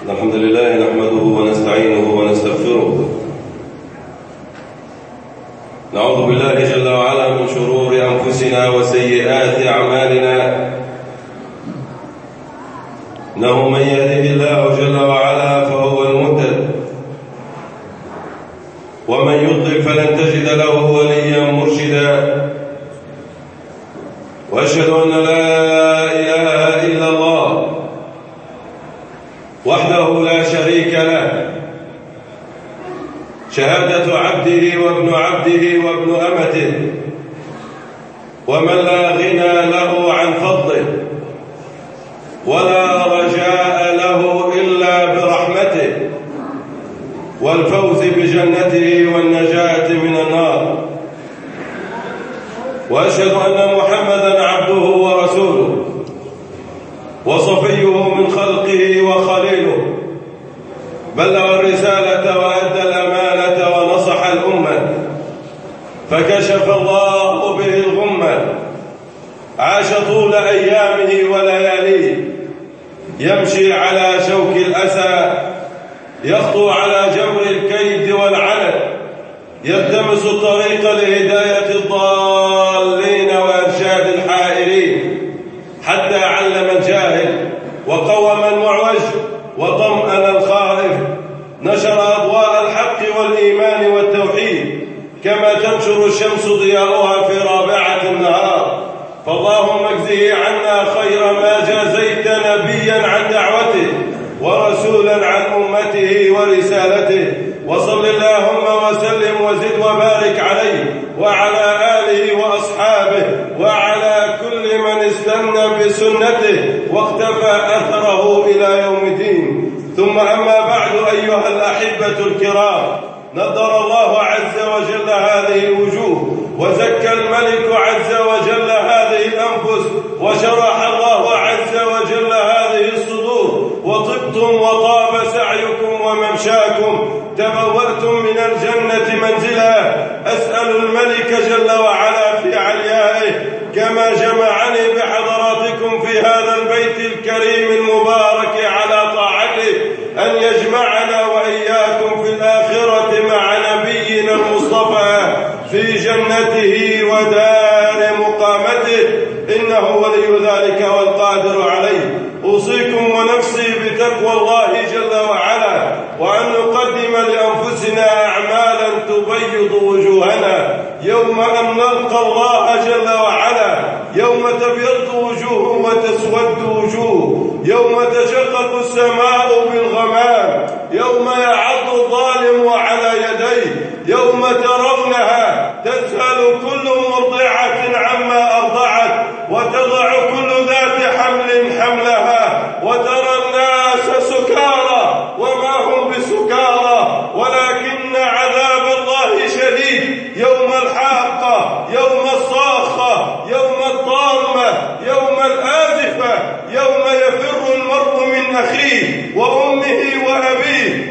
الحمد لله نحمده ونستعينه ونستغفره. نعوذ بالله جل وعلا من شرور أنفسنا وسيئات أعمالنا. إنه من يهده الله جل وعلا فهو المهتد، ومن يضلل فلن تجد له وليا مرشدا. وأشهد أن لا إله إلا الله وحده لا شريك له، شهادة عبده وابن عبده وابن أمته، ومن لا غنى له عن فضله ولا رجاء له إلا برحمته والفوز بجنته والنجاة من النار. وأشهد أن محمدًا عبده ورسوله وصفيه من خلقه وخليله، بلغ الرسالة وأدى الأمانة ونصح الأمة، فكشف الله به الغمة. عاش طول أيامه ولياليه يمشي على شوك الأسى، يخطو على جمر الكيد والعنت، يلتمس الطريق لهداية الضالين وإرشاد الحائرين، حتى علم الجاهل وقوم المعوج وطمأن الخائف، نشر أضواء الحق والإيمان والتوحيد كما تنشر الشمس ضياؤها في رابعة النهار. فاللهم اجزه عنا خير ما جازيت نبيا عن دعوته ورسولا عن أمته ورسالته. وصل اللهم وسلم وزد وبارك عليه وعلى آله وأصحابه وعلى كل من استنى بسنته واقتفى أثره إلى يوم الدين. ثم أما بعد، أيها الأحبة الكرام، نضر الله عز وجل هذه الوجوه، وزكى الملك عز وجل هذه الأنفس، وشرح الله عز وجل هذه الصدور، وطبتم وطاب سعيكم وممشاكم، تبوأتم من الجنة منزلا. أسأل الملك جل وعلا في عليائه كما جمعني بحضراتكم في هذا البيت الكريم المبارك على طاعته أن يجمعنا وإياكم في الآخرة مع نبينا المصطفى في جنته ودار مقامته، إنه ولي ذلك والقادر عليه. أوصيكم ونفسي بتقوى الله جل وعلا، وأن نقدم لأنفسنا أعمالا تبيض وجوهنا يوم أن نلقى الله جل وعلا، يوم تبيض وجوه وتسود وجوه، يوم تشقق السماء بالغمام، يوم يعض الظالم على يديه، يوم ترونها تسأل كل مرضعة عما أرضعت، وتضع كل ذات حمل حملها، وترى الناس سكارى وما هم بسكارى ولكن عذاب الله شديد. يوم الحاقة، يوم الصاخة، يوم الطامة، يوم الآزفة، يوم يفر المرء من أخيه وأمه وأبيه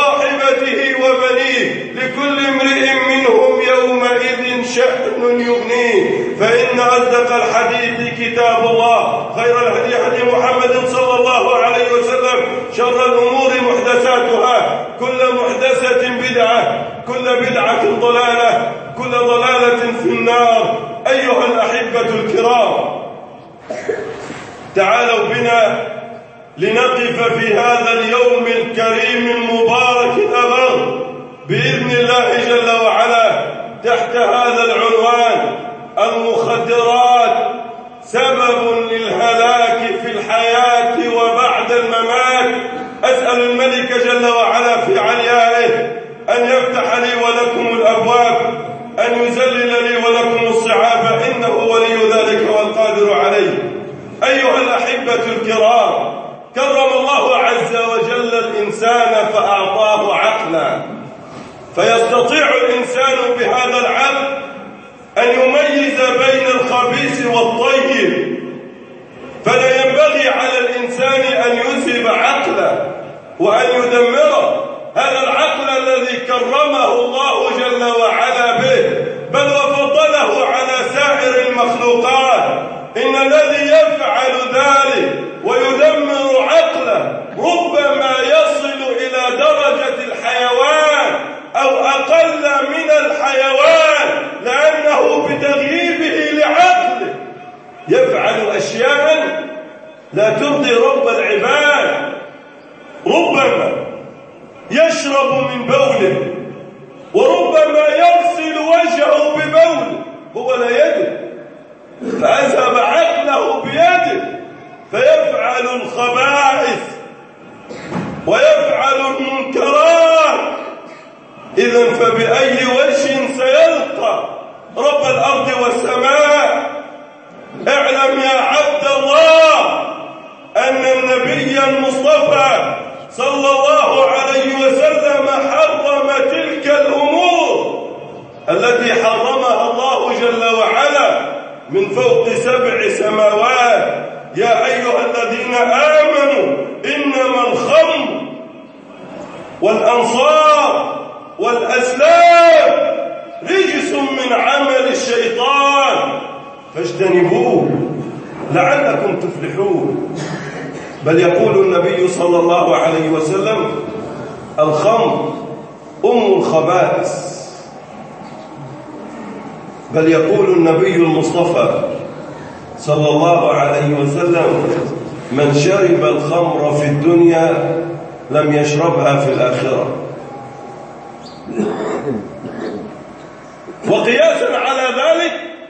وصاحبته وبنيه، لكل امرئ منهم يومئذ شأن يغنيه. فإن أصدق الحديث كتاب الله، خير الهدي هدي محمد صلى الله عليه وسلم، شر الأمور محدثاتها، كل محدثة بدعة، كل بدعة ضلالة، كل ضلالة في النار. أيها الأحبة الكرام، تعالوا بنا لنقف في هذا اليوم الكريم المبارك الأبر بإذن الله جل وعلا تحت هذا العنوان: المخدرات سبب للهلاك في الحياة وبعد الممات. أسأل الملك جل وعلا في عليائه أن يفتح لي ولكم الأبواب، أن يزلل لي ولكم الصعاب، إنه ولي ذلك والقادر عليه. أيها الأحبة الكرام، كرم الله عز وجل الإنسان فأعطاه عقلا، فيستطيع الإنسان بهذا العقل أن يميز بين الخبيث والطيب. فلا ينبغي على الإنسان أن يسب عقله وأن يدمره، هذا العقل الذي كرمه الله جل وعلا به، بل وفضله على سائر المخلوقات. إن الذي يفعل ذلك ويدمر عقله ربما يصل لا ترضي رب العباد. ربما يشرب من بوله، وربما يغسل وجهه ببوله هو لا يدري، فأذهب عقله بيده فيفعل الخبائث ويفعل المنكرات. إذن فبأي وجه سيلقى رب الأرض والسماء؟ اعلم يا عبد الله أن النبي المصطفى صلى الله عليه وسلم حرم تلك الأمور التي حرمها الله جل وعلا من فوق 7 سماوات. يا أيها الذين آمنوا إنما الخمر والأنصار والأسلام رجس من عمل الشيطان فاجتنبوه لعلكم تفلحون. بل يقول النبي صلى الله عليه وسلم: الخمر أم الخبائث. بل يقول النبي المصطفى صلى الله عليه وسلم: من شرب الخمر في الدنيا لم يشربها في الآخرة. وقياسا على ذلك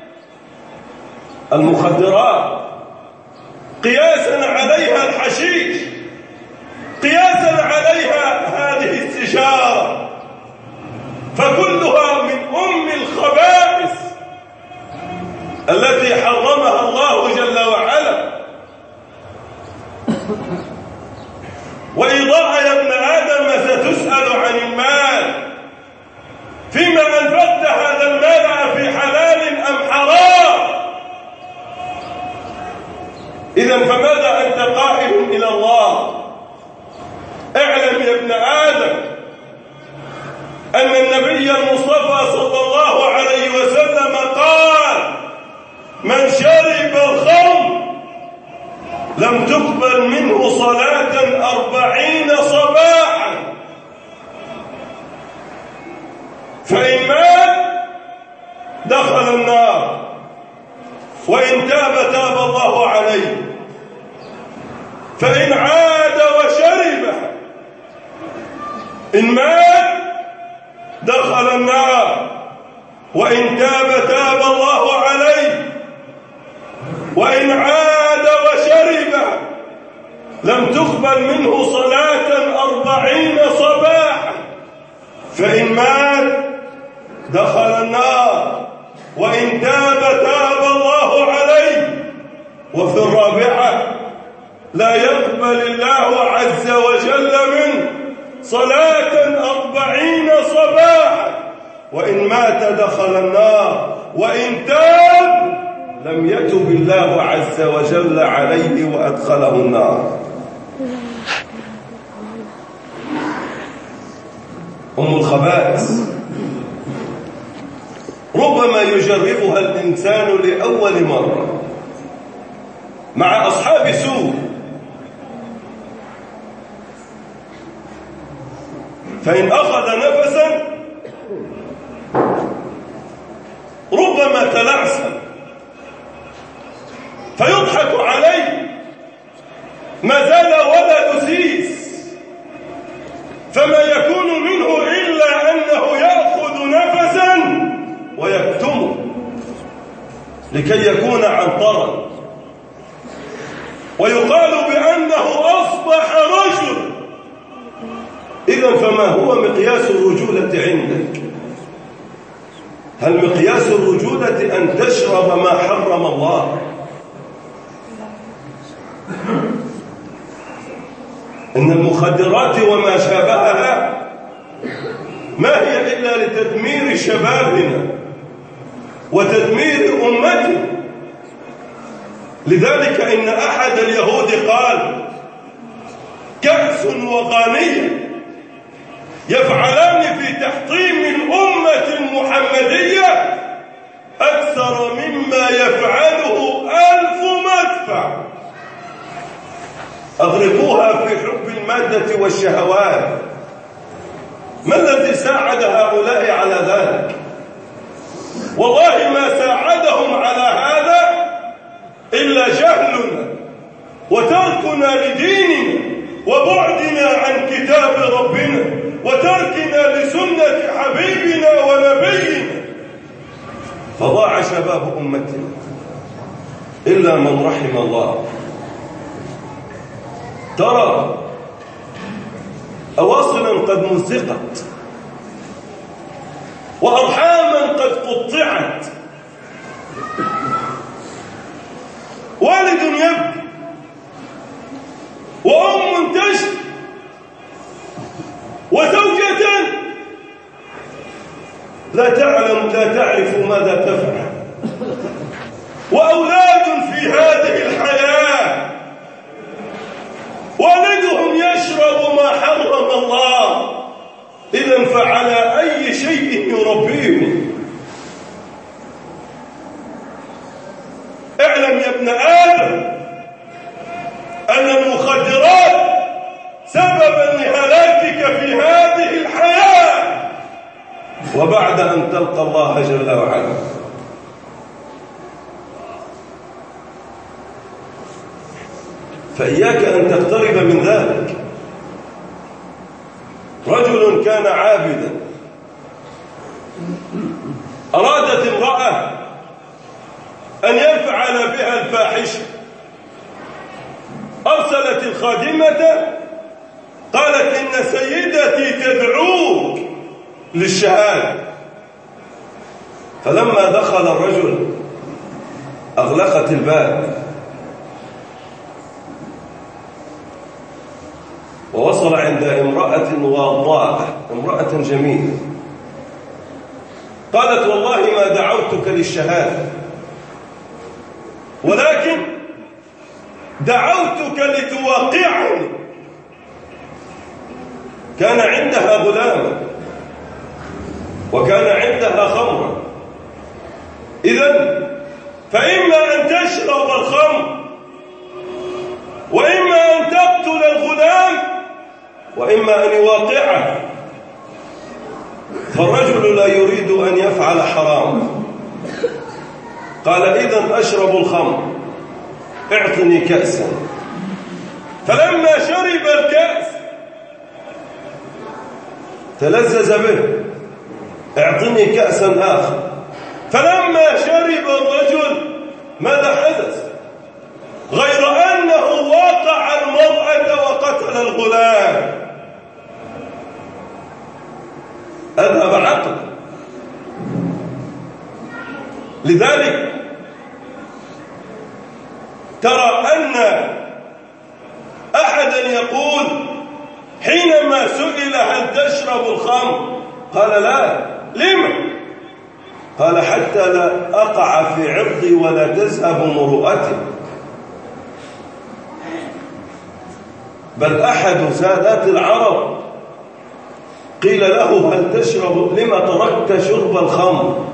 المخدرات، قياسا عليها الحشيش، قياسا عليها هذه السجارة، فكلها من أم الخبائث التي حرمها الله جل وعلا. وإيضاح يا ابن آدم ستسأل عن المال، فيما أنفقت هذا المال في حلال أم حرام؟ إذن فماذا أنت قائل إلى الله؟ اعلم يا ابن آدم أن النبي المصطفى صلى الله عليه وسلم قال: من شرب الخمر لم تقبل منه صلاة 40 صباحا، فإن مات دخل النار، وإن تاب تاب الله عليه، فإن عاد وشرب إن مات دخل النار، وإن تاب تاب الله عليه، وإن عاد وشرب لم تقبل منه صلاة 40 صباحا، فإن مات دخل النار، وإن تاب تاب الله عليه. وفي الرابعة: لا يقبل الله عز وجل منه صلاة 40 صباحا، وإن مات دخل النار، وإن تاب لم يتب الله عز وجل عليه وأدخله النار. أم الخبائث ربما يجربها الإنسان لأول مرة مع أصحاب سوء، فإن أخذ نفسا ربما تلعثم فيضحك عليه، ما زال ولا أسيس، فما يكون منه إلا أنه يأخذ نفسا ويكتمه لكي يكون عنطرا، ويقال بأنه أصبح رجل. إذن فما هو مقياس الرجولة عندك؟ هل مقياس الرجولة أن تشرب ما حرم الله؟ إن المخدرات وما شابهها ما هي إلا لتدمير شبابنا وتدمير أمتنا. لذلك إن أحد اليهود قال: كأس وغانية يفعلان في تحطيم الأمة المحمدية أكثر مما يفعله 1000 مدفع. أغرقوها في حب المادة والشهوات. ما الذي ساعد هؤلاء على ذلك؟ والله ما ساعدهم على هذا إلا جهلنا وتركنا لديننا وبعدنا عن كتاب ربنا وتركنا لسنة حبيبنا ونبينا، فضاع شباب أمتنا إلا من رحم الله. ترى أواصلا قد مزقت وأرحاما قد قطعت، والد يبكي وأم تشكي وزوجة لا تعرف ماذا تفعل، وأولاد في هذه الحياة والدهم يشرب ما حرم الله، إذن فعلى أي شيء يربيهم؟ اعلم يا ابن آدم أن المخدرات سببا لهلاكك في هذه الحياة وبعد أن تلقى الله جل وعلا. فإياك أن تقترب من ذلك. رجل كان عابدا أرادت امرأة أن يفعل بها الفاحشة، أرسلت الخادمة قالت إن سيدتي تدعوك للشهادة. فلما دخل الرجل أغلقت الباب ووصل عند امرأة واضاءة، امرأة جميلة، قالت والله ما دعوتك للشهادة ولكن دعوتك لتواقعني. كان عندها غلاما وكان عندها خمرا، إذن فإما أن تشرب الخمر وإما أن تقتل الغلام وإما أن يواقعه. فالرجل لا يريد أن يفعل حرام، قال إذن أشرب الخمر، اعطني كأسا. فلما شرب الكأس تلذذ به، اعطني كأسا آخر. فلما شرب الرجل ماذا حدث؟ غير أنه وقع المرأة وقتل الغلام. أذهب عقله. لذلك ترى أن أحدا يقول حينما سئل هل تشرب الخمر قال لا. لما؟ قال حتى لا أقع في عرضي ولا تذهب مروءتي. بل أحد سادات العرب قيل له هل تشرب، لما تركت شرب الخمر؟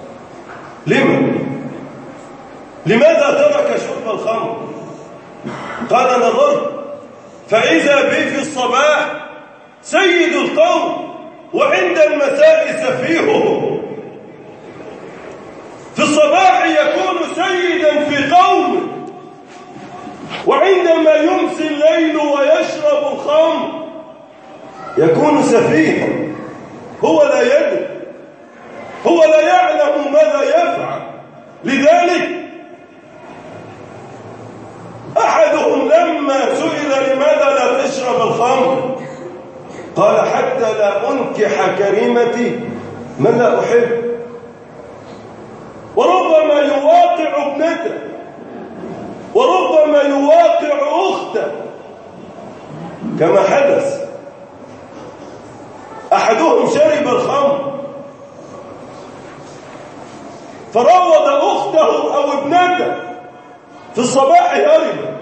لماذا ترك شرب الخمر؟ قال نظرت فإذا بي في الصباح سيد القوم وعند المساء سفيههم. في الصباح يكون سيدا في قومه، وعندما يمسي الليل ويشرب الخمر يكون سفيها. هو لا يدري، هو لا يعلم ماذا يفعل. لذلك أحدهم لما سئل لماذا لا تشرب الخمر قال حتى لا أنكح كريمتي من لا أحب. وربما يواقع ابنته وربما يواقع أخته كما حدث. أحدهم شرب الخمر فروض أخته أو ابنته، في الصباح هربت.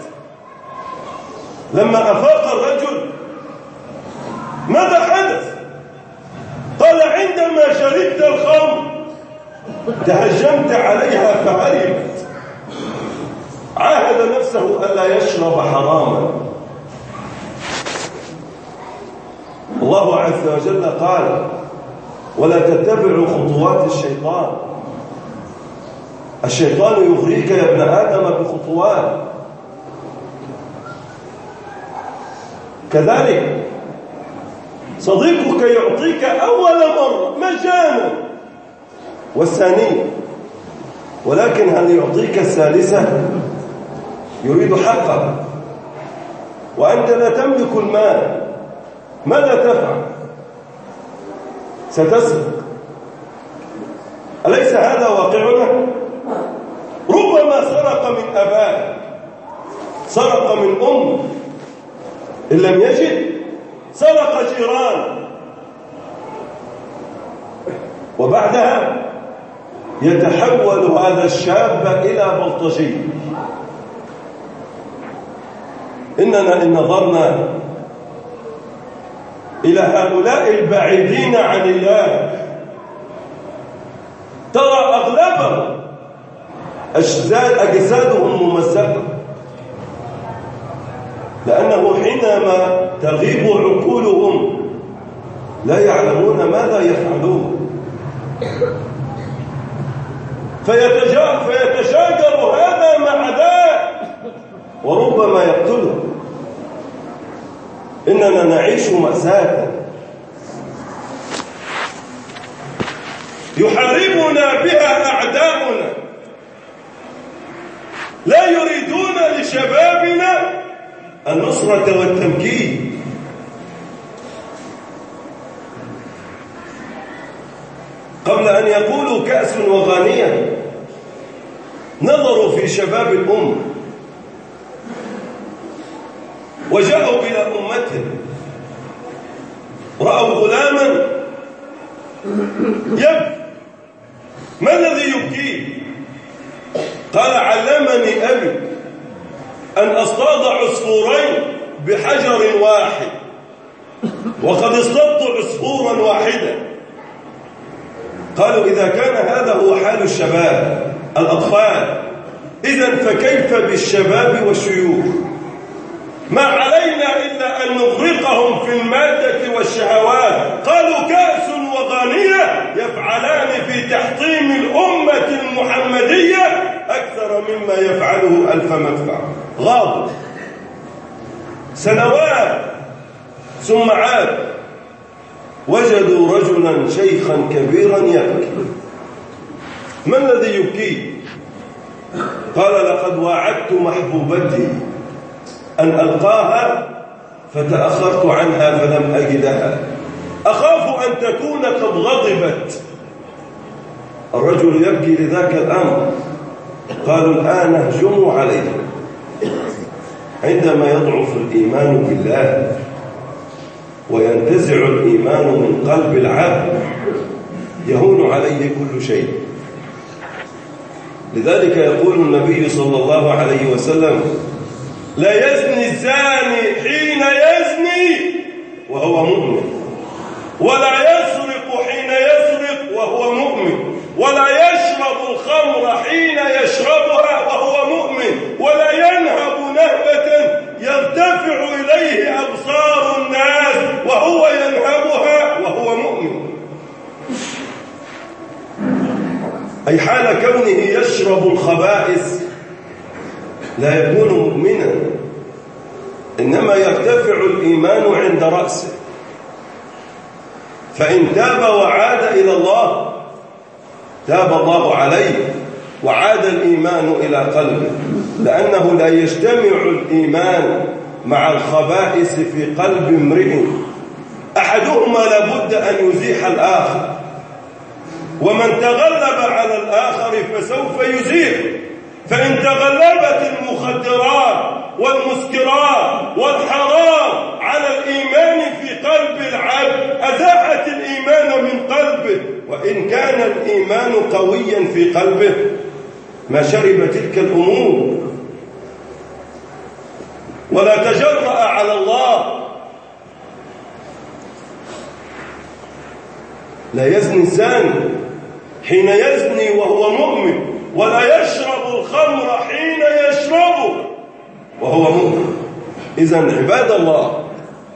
لما أفاق الرجل ماذا حدث؟ قال عندما شربت الخمر تهجمت عليها فهربت. عاهد نفسه ألا يشرب حراما. الله عز وجل قال ولا تتبعوا خطوات الشيطان. الشيطان يغريك يا ابن آدم بخطوات. كذلك صديقك يعطيك أول مرة مجانا والثانية، ولكن هل يعطيك الثالثة؟ يريد حقا وأنت لا تملك المال، ماذا تفعل؟ ستسرق. أليس هذا واقعنا؟ ربما سرق من أباه، سرق من أم، إن لم يجد سرق جيران، وبعدها يتحول هذا الشاب إلى بلطجي. إننا إن نظرنا إلى هؤلاء البعيدين عن الله ترى أغلبهم أجسادهم ممزقة، لأنه حينما تغيب عقولهم لا يعلمون ماذا يفعلون، فيتشاجر هذا مع ذاك وربما يقتله. إننا نعيش مأساة يحاربنا بها أعداؤنا، لا يريدون لشبابنا النصرة والتمكين. قبل أن يقولوا كأس وغانية نظروا في شباب الأمة وجاءوا إلى أمتهم، رأوا غلاما يبكي. ما الذي يبكيه؟ قال علمني أبي أن أصطاد عصفورين بحجر واحد، وقد اصطدت عصفورا واحدا. قالوا إذا كان هذا هو حال الشباب الأطفال، إذن فكيف بالشباب والشيوخ؟ ما علينا إلا أن نغرقهم في المادة والشهوات. قالوا كأس وغانية يفعلان في تحطيم الأمة المحمدية أكثر مما يفعله ألف مدفع. غابوا سنوات ثم عاد وجدوا رجلا شيخا كبيرا يبكي. ما الذي يبكي؟ قال لقد واعدت محبوبتي أن ألقاها فتأخرت عنها فلم أجدها، أخاف أن تكون قد غضبت. الرجل يبكي لذاك الأمر. قالوا الآن اهجموا عليه. عندما يضعف الإيمان بالله وينتزع الإيمان من قلب العبد يهون عليه كل شيء. لذلك يقول النبي صلى الله عليه وسلم لا يزني الزاني حين يزني وهو مؤمن، ولا يسرق حين يسرق وهو مؤمن، ولا يشرب الخمر حين يشربها وهو مؤمن، ولا ينهب نهبة يرتفع إليه أبصار الناس وهو ينهبها وهو مؤمن. أي حال كونه يشرب الخبائث لا يكون مؤمنا، إنما يرتفع الإيمان عند رأسه. فإن تاب وعاد إلى الله تاب الله عليه وعاد الإيمان إلى قلبه، لأنه لا يجتمع الإيمان مع الخبائث في قلب امرئ، أحدهما لابد أن يزيح الآخر، ومن تغلب على الآخر فسوف يزيح. فإن تغلبت المخدرات والمسكرات والحرام على الإيمان في قلب العبد أزاحت الإيمان من قلبه، وإن كان الإيمان قويا في قلبه ما شرب تلك الأمور ولا تجرأ على الله. لا يزني الزاني حين يزني وهو مؤمن، ولا يشرب الخمر حين يشربه وهو مؤمن. إذن عباد الله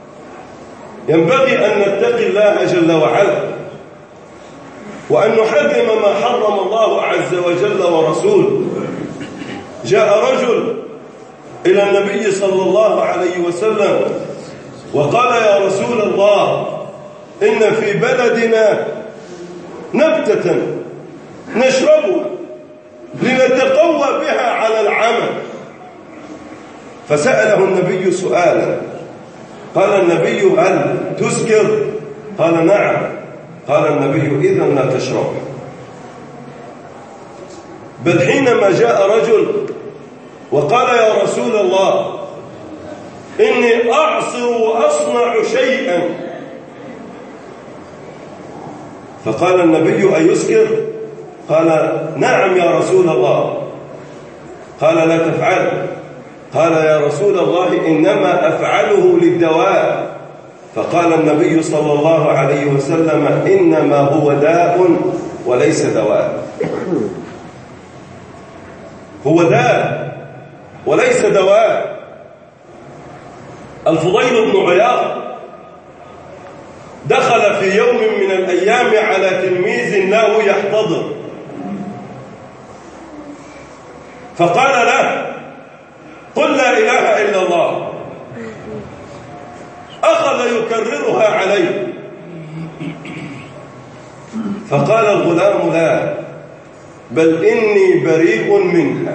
ينبغي أن نتقي الله جل وعلا وأن نحرم ما حرم الله عز وجل ورسوله. جاء رجل إلى النبي صلى الله عليه وسلم وقال يا رسول الله إن في بلدنا نبتة نشربها لنتقوى بها على العمل. فسأله النبي سؤالا، قال النبي هل تسكر؟ قال نعم. قال النبي إذن لا تشرب. بل حينما جاء رجل وقال يا رسول الله إني أعصر وأصنع شيئا، فقال النبي أيسكر؟ قال نعم يا رسول الله. قال لا تفعل. قال يا رسول الله إنما أفعله للدواء. فقال النبي صلى الله عليه وسلم إنما هو داء وليس دواء. هو داء وليس دواء. الفضيل بن عياض دخل في يوم من الأيام على تلميذ له يحتضر، فقال له قل لا إله إلا الله. أخذ يكررها عليه، فقال الغلام لا، بل إني بريء منها.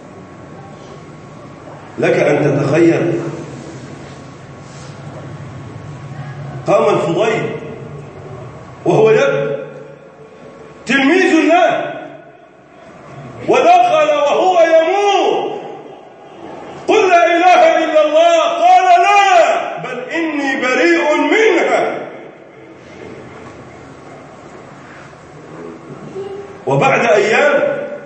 لك أن تتخيل. قام الفضيل وهو يبكي، تلميذ الله، ودخل وهو يموت، قل لا إله إلا الله. قال لا، بل إني بريء منها. وبعد أيام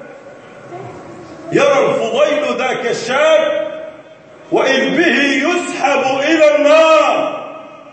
يرى الفضيل ذاك الشاب وإذ به يسحب إلى النار.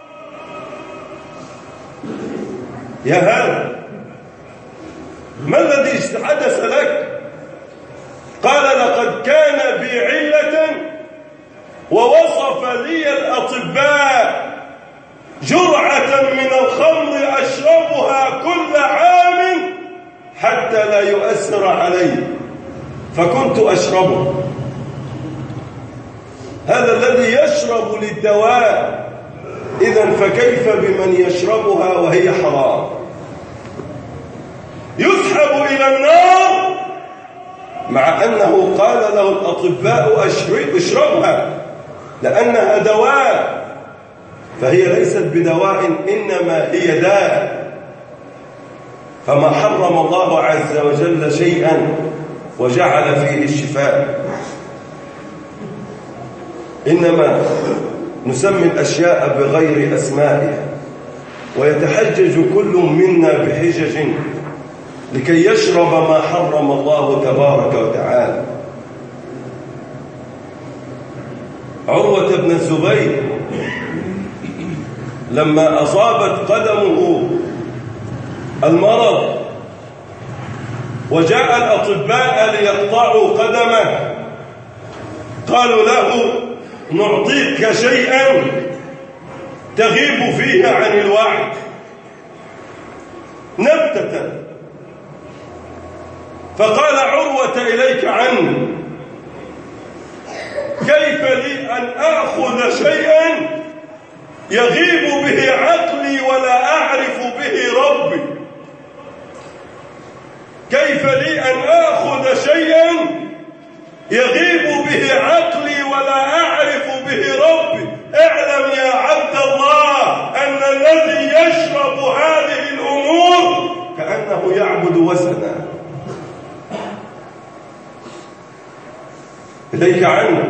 يا هذا ما الذي حدث لك؟ قال لقد كان بي علة ووصف لي الأطباء جرعة من الخمر أشربها كل عام حتى لا يؤثر علي، فكنت أشربه. هذا الذي يشرب للدواء، إذن فكيف بمن يشربها وهي حرام؟ يسحب إلى النار مع أنه قال له الأطباء اشربها لأنها دواء، فهي ليست بدواء إنما هي داء. فما حرم الله عز وجل شيئا وجعل فيه الشفاء، إنما نسمي الأشياء بغير أسمائها، ويتحجج كل منا بحجج لكي يشرب ما حرم الله تبارك وتعالى. عروة بن الزبير لما أصابت قدمه المرض وجاء الأطباء ليقطعوا قدمه، قالوا له نعطيك شيئا تغيب فيه عن الوعي، نبتة. فقال عروة إليك عني، كيف لي أن آخذ شيئا يغيب به عقلي ولا أعرف به ربي؟ كيف لي أن آخذ شيئا يغيب به عقلي ولا أعرف به ربي؟ اعلم يا عبد الله أن الذي يشرب هذه الأمور كأنه يعبد وثنا. إليك عنه.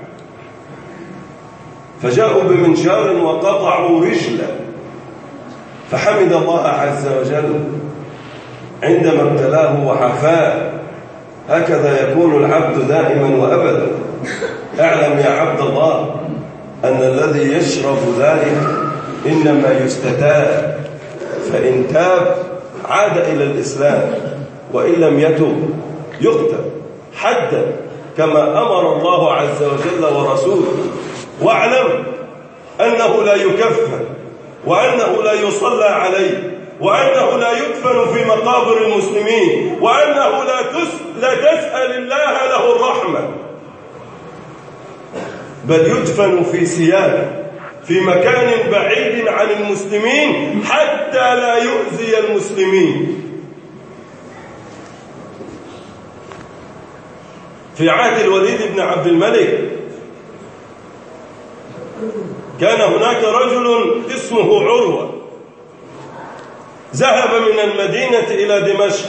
فجاءوا بمنشار وقطعوا رجله، فحمد الله عز وجل عندما ابتلاه وعافاه. هكذا يكون العبد دائما وأبدا. اعلم يا عبد الله أن الذي يشرب ذلك إنما يستتاب، فإن تاب عاد إلى الإسلام، وإن لم يتب يقتل حدا كما أمر الله عز وجل ورسوله. واعلم أنه لا يكفن، وأنه لا يصلى عليه، وأنه لا يدفن في مقابر المسلمين، وأنه لا تسأل الله له الرحمة، بل يدفن في ثيابه في مكان بعيد عن المسلمين حتى لا يؤذي المسلمين. في عهد الوليد بن عبد الملك كان هناك رجل اسمه عروة، ذهب من المدينة إلى دمشق،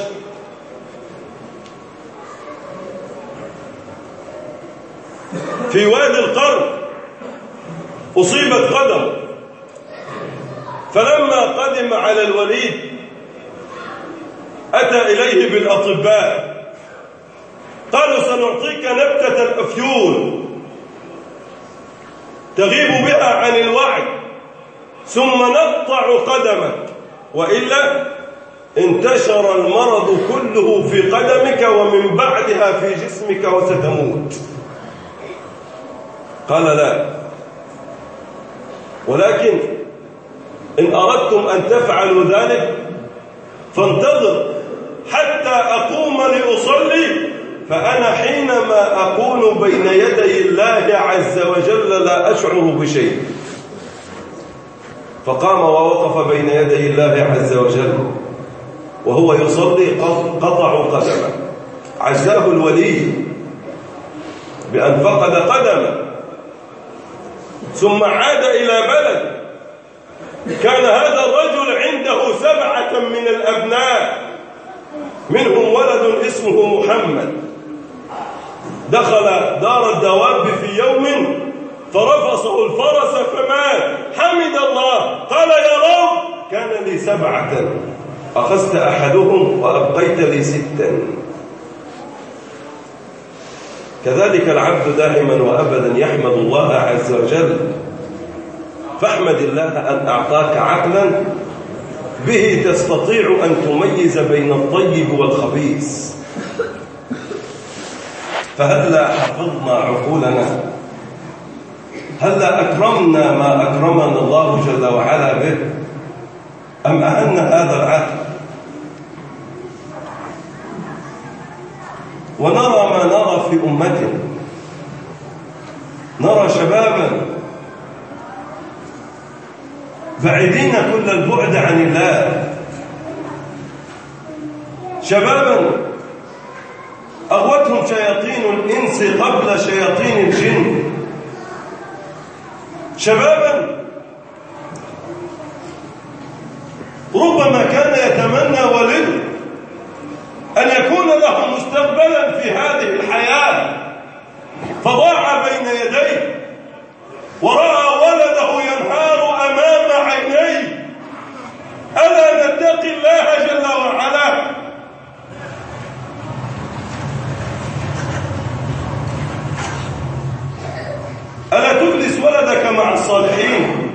في وادي القرن أصيبت قدم، فلما قدم على الوليد أتى إليه بالأطباء، قالوا سنعطيك نبتة الأفيون تغيب بها عن الوعي ثم نقطع قدمك، وإلا انتشر المرض كله في قدمك ومن بعدها في جسمك وستموت. قال لا، ولكن إن أردتم أن تفعلوا ذلك فانتظر حتى أقوم لأصلي، فأنا حينما أكون بين يدي الله عز وجل لا أشعر بشيء. فقام ووقف بين يدي الله عز وجل وهو يصلي، قطعوا قدمه، عزاه الولي بأن فقد قدمه، ثم عاد إلى بلد. كان هذا الرجل عنده 7 من الأبناء، منهم ولد اسمه محمد، دخل دار الدواب في يوم فرفصه الفرس فمات، حمد الله قال يا رب كان لي 7 أخذت أحدهم وأبقيت لي 6. كذلك العبد دائما وأبدا يحمد الله عز وجل، فاحمد الله أن أعطاك عقلا به تستطيع أن تميز بين الطيب والخبيث. فهلا حفظنا عقولنا؟ هلا أكرمنا ما أكرمنا الله جل وعلا به؟ أم أهنا هذا العقل؟ ونرى ما نرى في أمتنا، نرى شبابا بعيدين كل البعد عن الله، شبابا أغوتهم شياطين الإنس قبل شياطين الجن، شبابا ربما كان يتمنى ولده أن يكون له مستقبلا في هذه الحياة، فضاع بين يديه ورأى ولده ينهار أمام عينيه. ألا نتقي الله جل وعلا؟ ألا تجلس ولدك مع الصالحين؟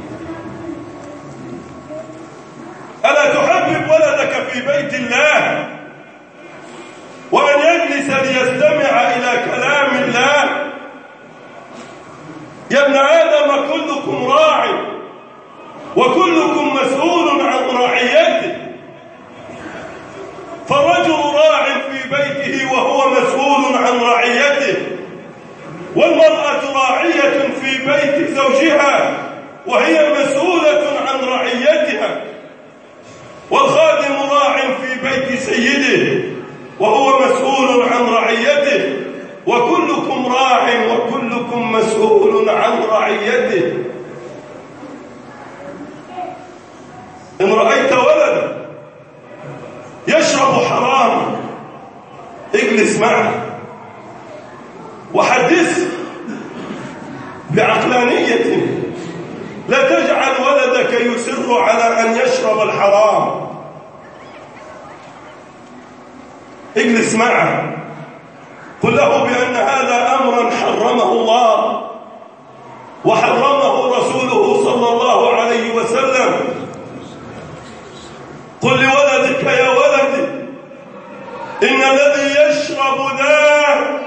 ألا تحبب ولدك في بيت الله وأن يجلس ليستمع إلى كلام الله؟ يا ابن آدم كلكم راع وكلكم مسؤول عن رعيته، فالرجل راع في بيته وهو مسؤول عن رعيته، والمرأة راعية في بيت زوجها وهي مسؤولة عن رعيتها، والخادم راع في بيت سيده وهو مسؤول عن رعيته، وكلكم راع وكلكم مسؤول عن رعيته. إن رأيت ولدا يشرب حراما اجلس معه وحدثه بعقلانية، لا تجعل ولدك يصر على أن يشرب الحرام، اجلس معه، قل له بأن هذا أمرا حرمه الله وحرمه رسوله صلى الله عليه وسلم. قل لولدك يا ولدي إن الذي يشرب ذا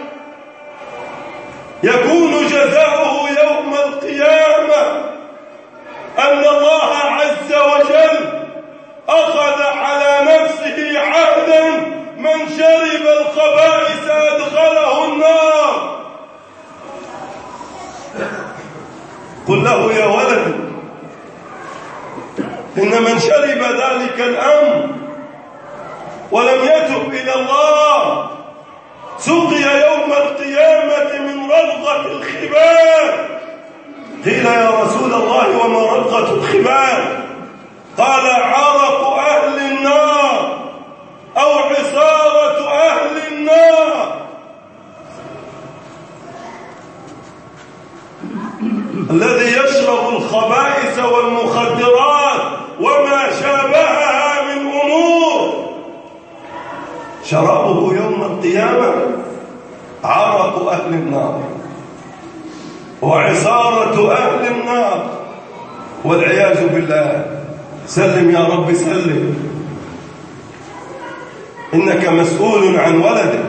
يكون جزاؤه يوم القيامة أن الله عز وجل أخذ على نفسه عهدا من شرب الخبائث أدخله النار. قل له يا ولدي إن من شرب ذلك الأمر ولم يتب إلى الله سقي يوم القيامة من رضغة الخبال. قيل يا رسول الله وما رضغة الخبال؟ قال عرق أهل النار أو عصارة أهل النار. الذي يشرب الخبائث والمخدرات وما شابهها من أمور شرابه يوم القيامة عرق أهل النار وعصارة أهل النار والعياذ بالله. سلم يا رب سلم. إنك مسؤول عن ولدك،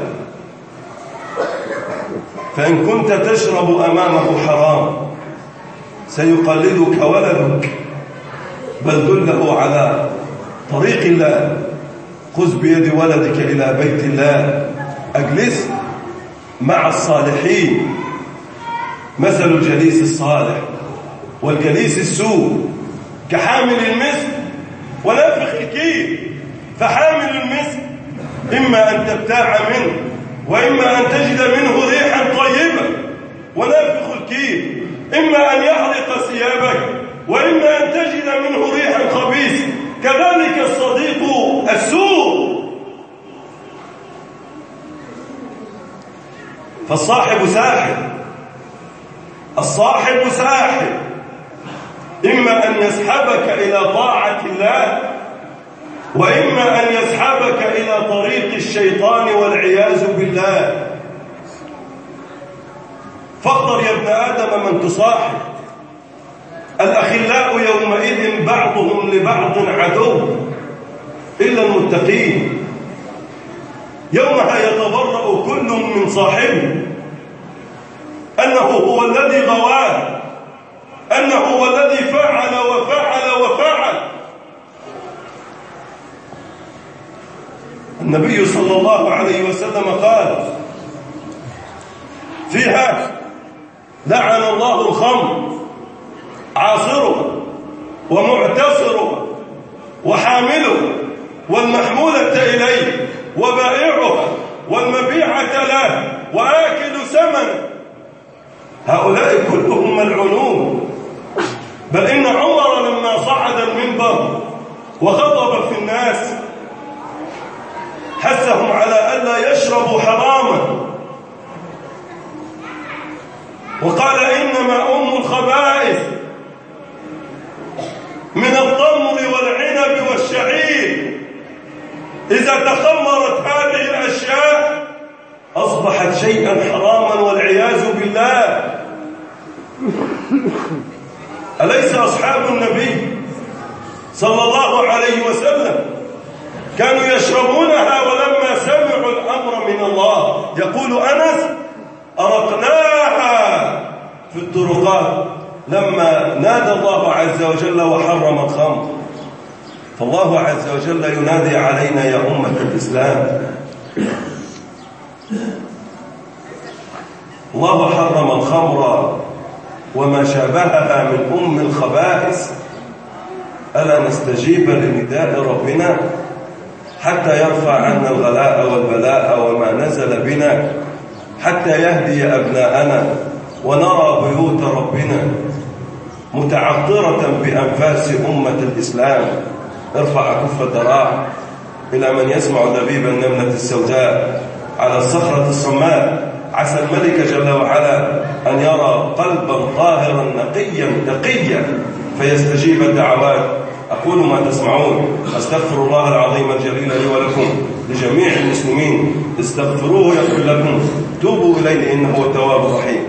فإن كنت تشرب أمامه حرام سيقلدك ولدك، بل دله على طريق الله. خذ بيد ولدك إلى بيت الله، أجلس مع الصالحين. مثل الجليس الصالح والجليس السوء كحامل المسك ونافخ الكير. فحامل المسك إما أن تبتاع منه وإما أن تجد منه ريحا طيبة، ونافخ الكير إما أن يحرق ثيابك وإما أن تجد منه ريحا خبيث. كذلك الصديق السوء. فالصاحب ساحب، الصاحب ساحب، إما أن يسحبك إلى طاعة الله وإما أن يسحبك إلى طريق الشيطان والعياذ بالله. فاختر يا ابن آدم من تصاحب. الأخلاء يومئذ بعضهم لبعض عدو إلا المتقين. يومها يتبرأ كل من صاحبه أنه هو الذي غواه، أنه هو الذي فعل وفعل وفعل. النبي صلى الله عليه وسلم قال فيها: لعن الله الخمر عاصرها ومعتصرها وحاملها والمحمولة إليه وبائعها والمبيعة له وآكل ثمنه. هؤلاء كلهم ملعونون. بل إن عمر لما صعد المنبر وخطب في الناس حثهم على ألا يشربوا حراما، وقال: إنما أم الخبائث من التمر والعنب والشعير، إذا تخمرت هذه الأشياء أصبحت شيئا حراما والعياذ بالله. أليس أصحاب النبي صلى الله عليه وسلم كانوا يشربونها ولما سمعوا الأمر من الله؟ يقول أنس: أرقناها في الطرقات لما نادى الله عز وجل وحرم الخمر. فالله عز وجل ينادي علينا يا أمة الإسلام. الله حرم الخمر وما شابهها من أم الخبائث. ألا نستجيب لنداء ربنا حتى يرفع عنا الغلاء والبلاء وما نزل بنا، حتى يهدي أبناءنا ونرى بيوت ربنا متعطرة بأنفاس أمة الإسلام. ارفع كف الذراع إلى من يسمع دبيب النملة السوداء على الصخرة الصماء. عسى الملك جل وعلا أن يرى قلبا طاهرا نقيا تقيا فيستجيب الدعوات. أقول ما تسمعون، أستغفر الله العظيم الجليل لي ولكم لجميع المسلمين. استغفروه يغفر لكم، توبوا إليه إنه هو التواب الرحيم.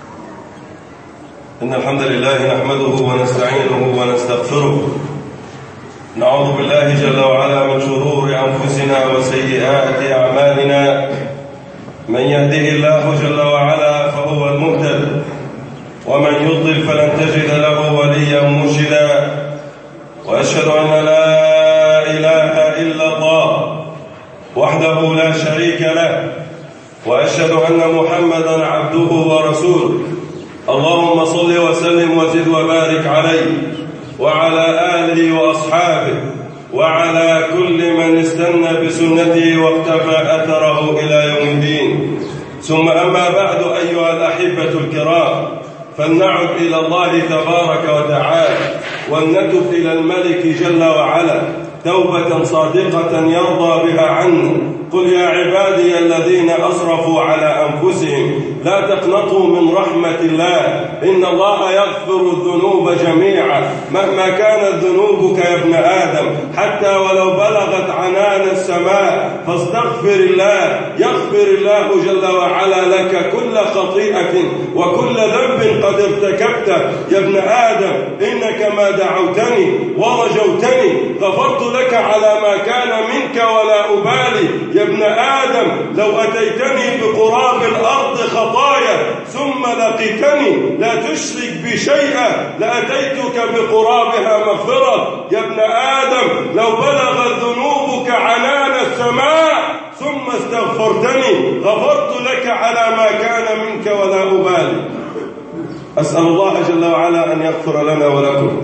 إن الحمد لله نحمده ونستعينه ونستغفره نعوذ بالله جل وعلا من شرور أنفسنا وسيئات أعمالنا. من يهده الله جل وعلا فهو المهتد، ومن يضلل فلن تجد له وليا مرشدا. وأشهد أن لا إله إلا الله وحده لا شريك له، وأشهد أن محمدا عبده ورسوله. اللهم صل وسلم وزد وبارك عليه وعلى آله وأصحابه وعلى كل من استنى بسنته واقتفى أثره إلى يوم الدين. ثم أما بعد، أيها الأحبة الكرام، فلنعد إلى الله تبارك وتعالى ولنتب إلى الملك جل وعلا توبة صادقة يرضى بها عنا. قل يا عبادي الذين أسرفوا على أنفسهم لا تقنطوا من رحمة الله، إن الله يغفر الذنوب جميعا مهما كانت ذنوبك يا ابن آدم، حتى ولو بلغت عنان السماء فاستغفر الله يغفر الله جل وعلا لك كل خطيئة وكل ذنب قد ارتكبته. يا ابن آدم إنك ما دعوتني ورجوتني غفرت لك على ما كان منك ولا أبالي. يا ابن آدم لو أتيتني بقراب الأرض خطايا ثم لقيتني لا تشرك بي شيئا لأتيتك بقرابها مغفرة. يا ابن آدم لو بلغت ذنوبك عنان السماء ثم استغفرتني غفرت لك على ما كان منك ولا أبالي. أسأل الله جل وعلا أن يغفر لنا ولكم.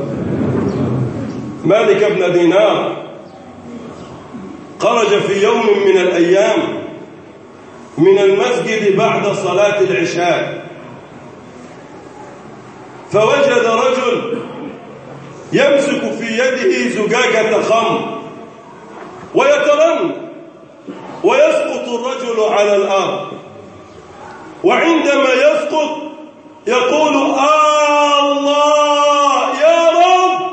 مالك بن دينار خرج في يوم من الأيام من المسجد بعد صلاة العشاء، فوجد رجل يمسك في يده زجاجة خمر ويترن، ويسقط الرجل على الأرض، وعندما يسقط يقول الله يا رب.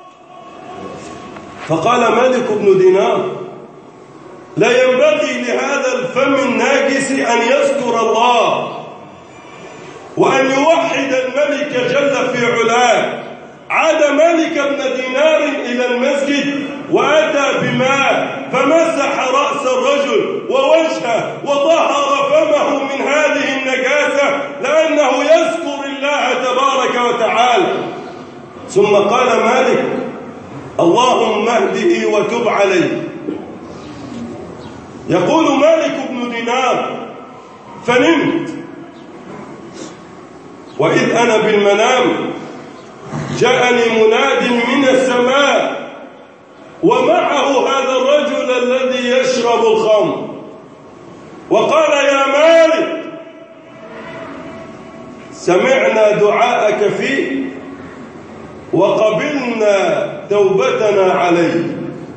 فقال مالك بن دينار لا ينبغي لهذا الفم الناجس أن يذكر الله وأن يوحد الملك جل في علاه. عاد مالك بن دينار إلى المسجد وأتى بماء فمسح رأس الرجل ووجهه وطهر فمه من هذه النجاسة لأنه يذكر الله تبارك وتعالى. ثم قال مالك اللهم اهده وتب عليه. يقول مالك بن دينار فنمت، وإذ أنا بالمنام جاءني مناد من السماء ومعه هذا الرجل الذي يشرب الخمر، وقال يا مالك سمعنا دعاءك فيه وقبلنا توبتنا عليه.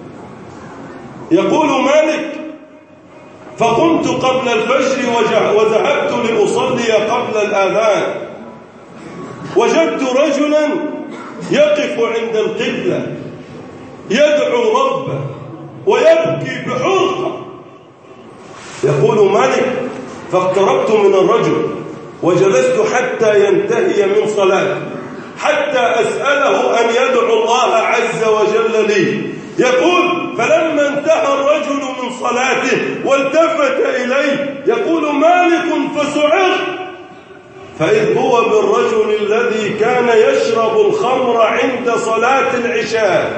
يقول مالك فقمت قبل الفجر وذهبت لأصلي قبل الآذان، وجدت رجلا يقف عند القبلة يدعو ربه ويبكي بحرقة. يقول مالك فاقتربت من الرجل وجلست حتى ينتهي من صلاته حتى أسأله أن يدعو الله عز وجل لي. يقول فلما انتهى الرجل من صلاته والتفت إليه يقول مالك فسعرت، فإذ هو بالرجل الذي كان يشرب الخمر عند صلاة العشاء.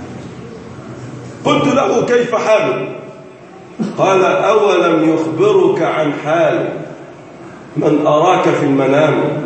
قلت له كيف حالك؟ قال أولم يخبرك عن حال من أراك في المنام؟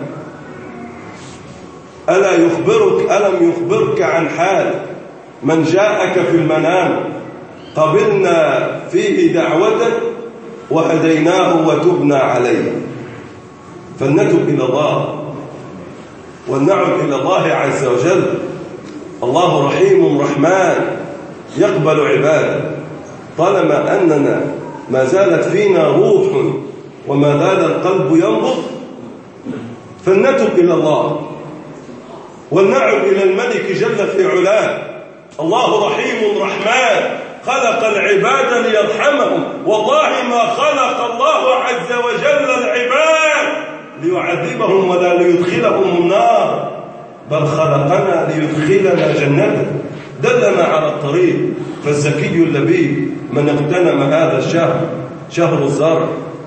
ألم يخبرك عن حال من جاءك في المنام قبلنا فيه دعوة وهديناه وتبنا عليه. فلنتب إلى الله ولنعد إلى الله عز وجل. الله رحيم رحمن يقبل عباده، طالما أننا ما زالت فينا روح وما زال القلب ينبض فلنتب إلى الله ولنعد إلى الملك جل في علاه. الله رحيم رحمن خلق العباد ليرحمهم، والله ما خلق الله عز وجل العباد ليعذبهم ولا ليدخلهم النار، بل خلقنا ليدخلنا جنته. دلنا على الطريق. فالزكي اللبيب من اغتنم هذا الشهر، شهر الزرع،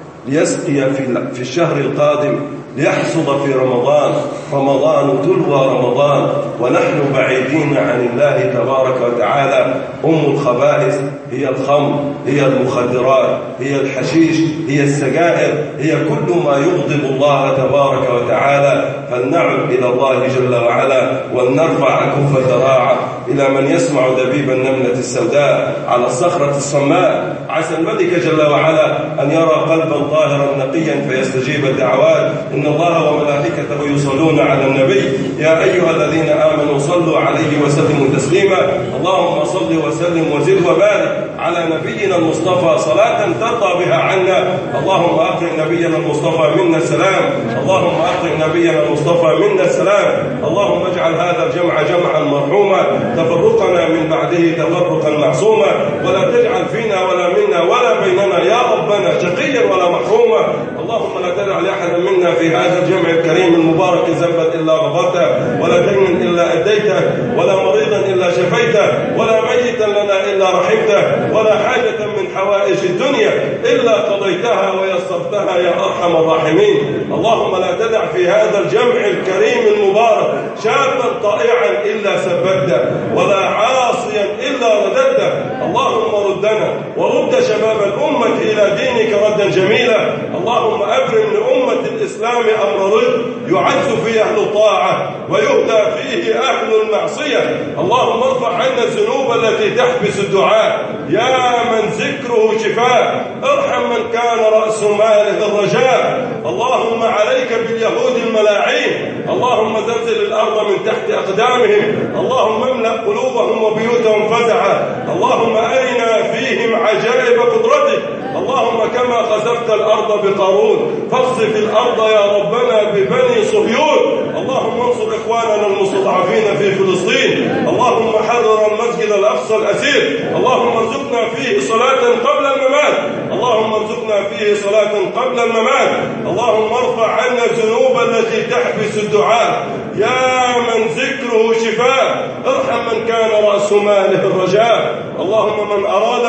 ليسقي في الشهر القادم، ليحصد في رمضان. رمضان تلوى رمضان ونحن بعيدين عن الله تبارك وتعالى. الخبائث هي الخمر، هي المخدرات، هي الحشيش، هي السجائر، هي كل ما يغضب الله تبارك وتعالى. فلنعد إلى الله جل وعلا ولنرفع كف ذراعه إلى من يسمع دبيب النملة السوداء على الصخرة الصماء. عسى الملك جل وعلا أن يرى قلبا طاهرا نقيا فيستجيب الدعوات. إن الله وملائكته يصلون على النبي يا أيها الذين آمنوا صلوا عليه وسلموا تسليما. اللهم صل وسلم وزد وبارك على نبينا المصطفى صلاة ترضى بها عنا. اللهم أقرئ نبينا المصطفى منا السلام. اللهم أقرئ نبينا المصطفى منا السلام. اللهم اجعل هذا الجمع جمعا مرحوما، تفرقنا من بعده تفرقا معصوما، ولا تجعل فينا ولا منا ولا بيننا يا ربنا شقيا ولا محروما. اللهم لا تدع لأحد منا في هذا الجمع الكريم المبارك ذنبا إلا غفرته، ولا دينا إلا أديته، ولا مريضا إلا شفيته، ولا ميتا لنا إلا رحمته، ولا حاجة من حوائج الدنيا إلا قضيتها ويسرتها يا أرحم الراحمين. اللهم لا تدع في هذا الجمع الكريم المبارك شابا طائعا إلا ثبته، ولا عاصيا إلا رددته. اللهم ردنا ورد شباب الأمة إلى دينك ردا جميلا. اللهم أبرم لأمة الإسلام أمر رزق يعز فيه أهل الطاعة ويهدى فيه أهل المعصية. اللهم ارفع عنا الذنوب التي تحبس الدعاء يا من ذكره شفاء. ارحم من كان رأس ماله الرجاء. اللهم عليك باليهود الملاعين. اللهم زلزل الأرض من تحت أقدامهم. اللهم املأ قلوبهم وبيوتهم فزعا. اللهم أرنا فيهم عجائب قدرتك. اللهم كما خسفت الأرض بقارون فاخسف الأرض يا ربنا ببني صهيون. اللهم انصر إخواننا المستضعفين في فلسطين. اللهم حرر المسجد الأقصى الأسير. اللهم ارزقنا فيه صلاة قبل الممات. اللهم ارزقنا فيه صلاة قبل الممات. اللهم ارفع عنا الذنوب التي تحبس الدعاء يا من ذكره شفاء. ارحم من كان رأس ماله الرجاء. اللهم من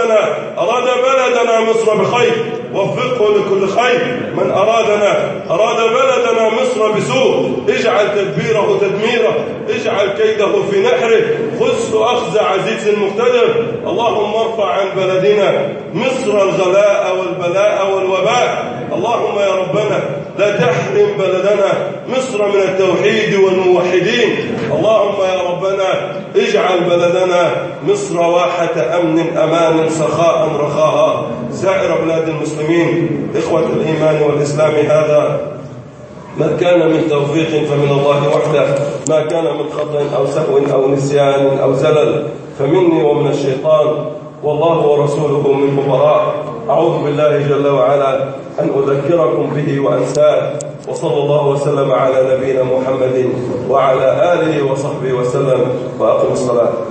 أراد بلدنا مصر بخير وفقه لكل خير. من أراد بلدنا مصر بسوء اجعل تدبيره تدميره، اجعل كيده في نحره، خذه أخذ عزيز مقتدر. اللهم ارفع عن بلدنا مصر الغلاء والبلاء والوباء. اللهم يا ربنا لا تحرم بلدنا مصر من التوحيد والموحدين. اللهم يا ربنا اجعل بلدنا مصر واحة أمن أمان سخاء رخاء. سائر بلاد المسلمين إخوة الإيمان والإسلام، هذا ما كان من توفيق فمن الله وحده، ما كان من خطأ أو سهو أو نسيان أو زلل فمني ومن الشيطان، والله ورسوله منه براء. أعوذ بالله جل وعلا أن أذكركم به وأنساه. وصلى الله وسلم على نبينا محمد وعلى آله وصحبه وسلم. وأقم الصلاة.